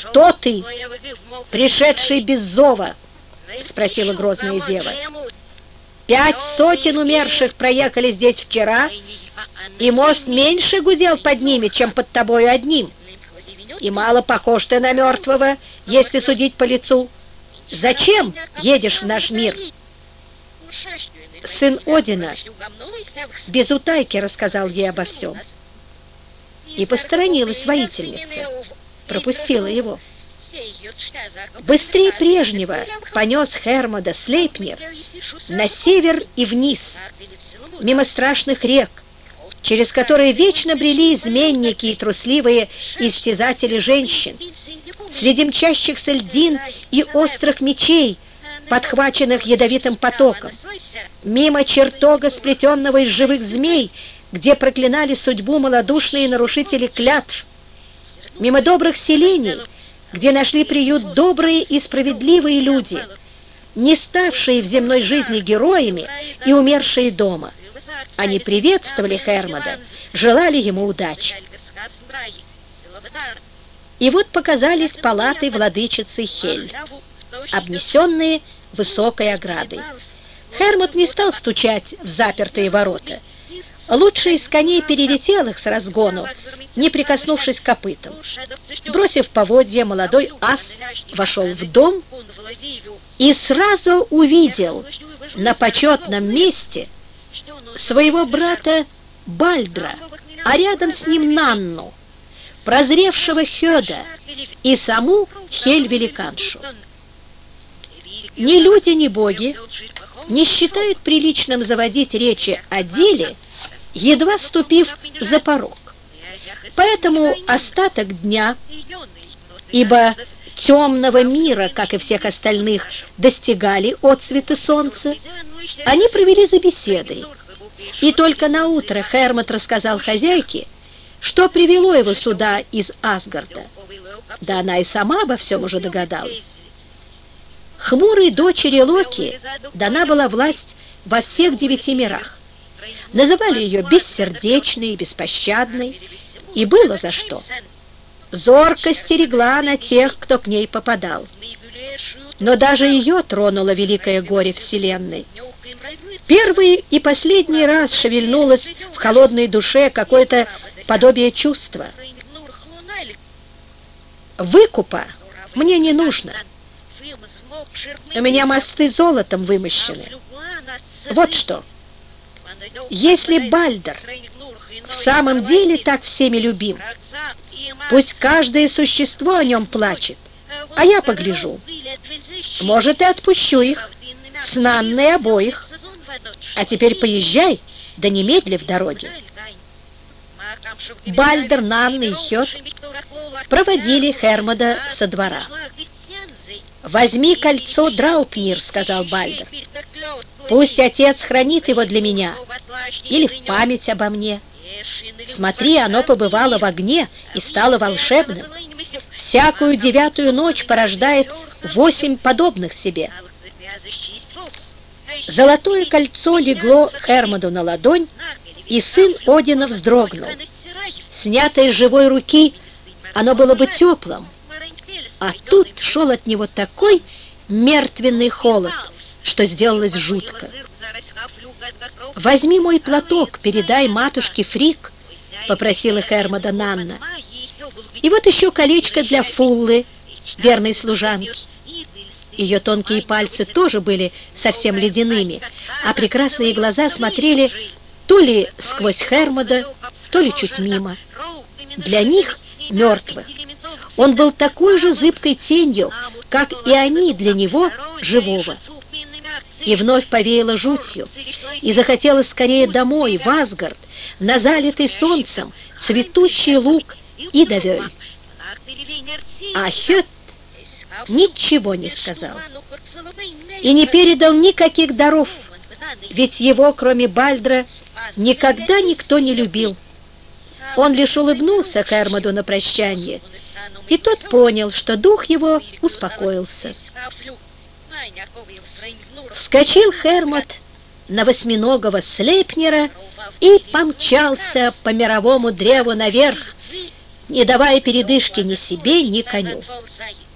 «Кто ты, пришедший без зова?» — спросила грозная дева. «5 сотен умерших проехали здесь вчера, и мост меньше гудел под ними, чем под тобою одним. И мало похож ты на мертвого, если судить по лицу. Зачем едешь в наш мир?» Сын Одина без утайки рассказал ей обо всем. И посторонилась воительница, пропустила его. Быстрее прежнего понес Хермода Слейпнир на север и вниз, мимо страшных рек, через которые вечно брели изменники и трусливые истязатели женщин, среди мчащихся льдин и острых мечей, подхваченных ядовитым потоком, мимо чертога, сплетенного из живых змей, где проклинали судьбу малодушные нарушители клятв, мимо добрых селений, где нашли приют добрые и справедливые люди, не ставшие в земной жизни героями и умершие дома. Они приветствовали Хермода, желали ему удачи. И вот показались палаты владычицы Хель, обнесенные высокой оградой. Хермод не стал стучать в запертые ворота. Лучший из коней перелетел их с разгону, не прикоснувшись к копытам. Бросив поводья, молодой ас вошел в дом и сразу увидел на почетном месте своего брата Бальдра, а рядом с ним Нанну, прозревшего Хёда и саму Хель-великаншу. Ни люди, ни боги не считают приличным заводить речи о деле, едва ступив за порог. Поэтому остаток дня, ибо темного мира, как и всех остальных, достигали отсветы солнца, они провели за беседой. И только наутро Хермод рассказал хозяйке, что привело его сюда из Асгарда. Да она и сама обо всем уже догадалась. Хмурой дочери Локи дана была власть во всех 9 мирах. Называли ее бессердечной и беспощадной, и было за что. Зорко стерегла она тех, кто к ней попадал. Но даже ее тронуло великое горе вселенной. Первый и последний раз шевельнулось в холодной душе какое-то подобие чувства. Выкупа мне не нужно. У меня мосты золотом вымощены. Вот что. Если Бальдр в самом деле так всеми любим, пусть каждое существо о нем плачет, а я погляжу. Может, и отпущу их, с Нанной обоих. А теперь поезжай, да немедли в дороге. Бальдр, Нанна и Хёд проводили Хермода со двора. «Возьми кольцо, Драупнир», — сказал Бальдр. «Пусть отец хранит его для меня или в память обо мне. Смотри, оно побывало в огне и стало волшебным. Всякую 9-ю ночь порождает 8 подобных себе». Золотое кольцо легло Хермоду на ладонь, и сын Одина вздрогнул. Снятое с живой руки, оно было бы теплым, а тут шел от него такой мертвенный холод, что сделалось жутко. «Возьми мой платок, передай матушке Фрик», — попросила Хермода Нанна. «И вот еще колечко для Фуллы, верной служанки». Ее тонкие пальцы тоже были совсем ледяными, а прекрасные глаза смотрели то ли сквозь Хермода, то ли чуть мимо. Для них, мертвых, он был такой же зыбкой тенью, как и они для него, живого. И вновь повеяло жутью, и захотелось скорее домой, в Асгард, на залитый солнцем цветущий луг и Довёль. А Хёд ничего не сказал и не передал никаких даров, ведь его, кроме Бальдра, никогда никто не любил. Он лишь улыбнулся Хермоду на прощание, и тот понял, что дух его успокоился. Вскочил Хермод на восьминогого Слейпнира и помчался по мировому древу наверх, не давая передышки ни себе, ни коню.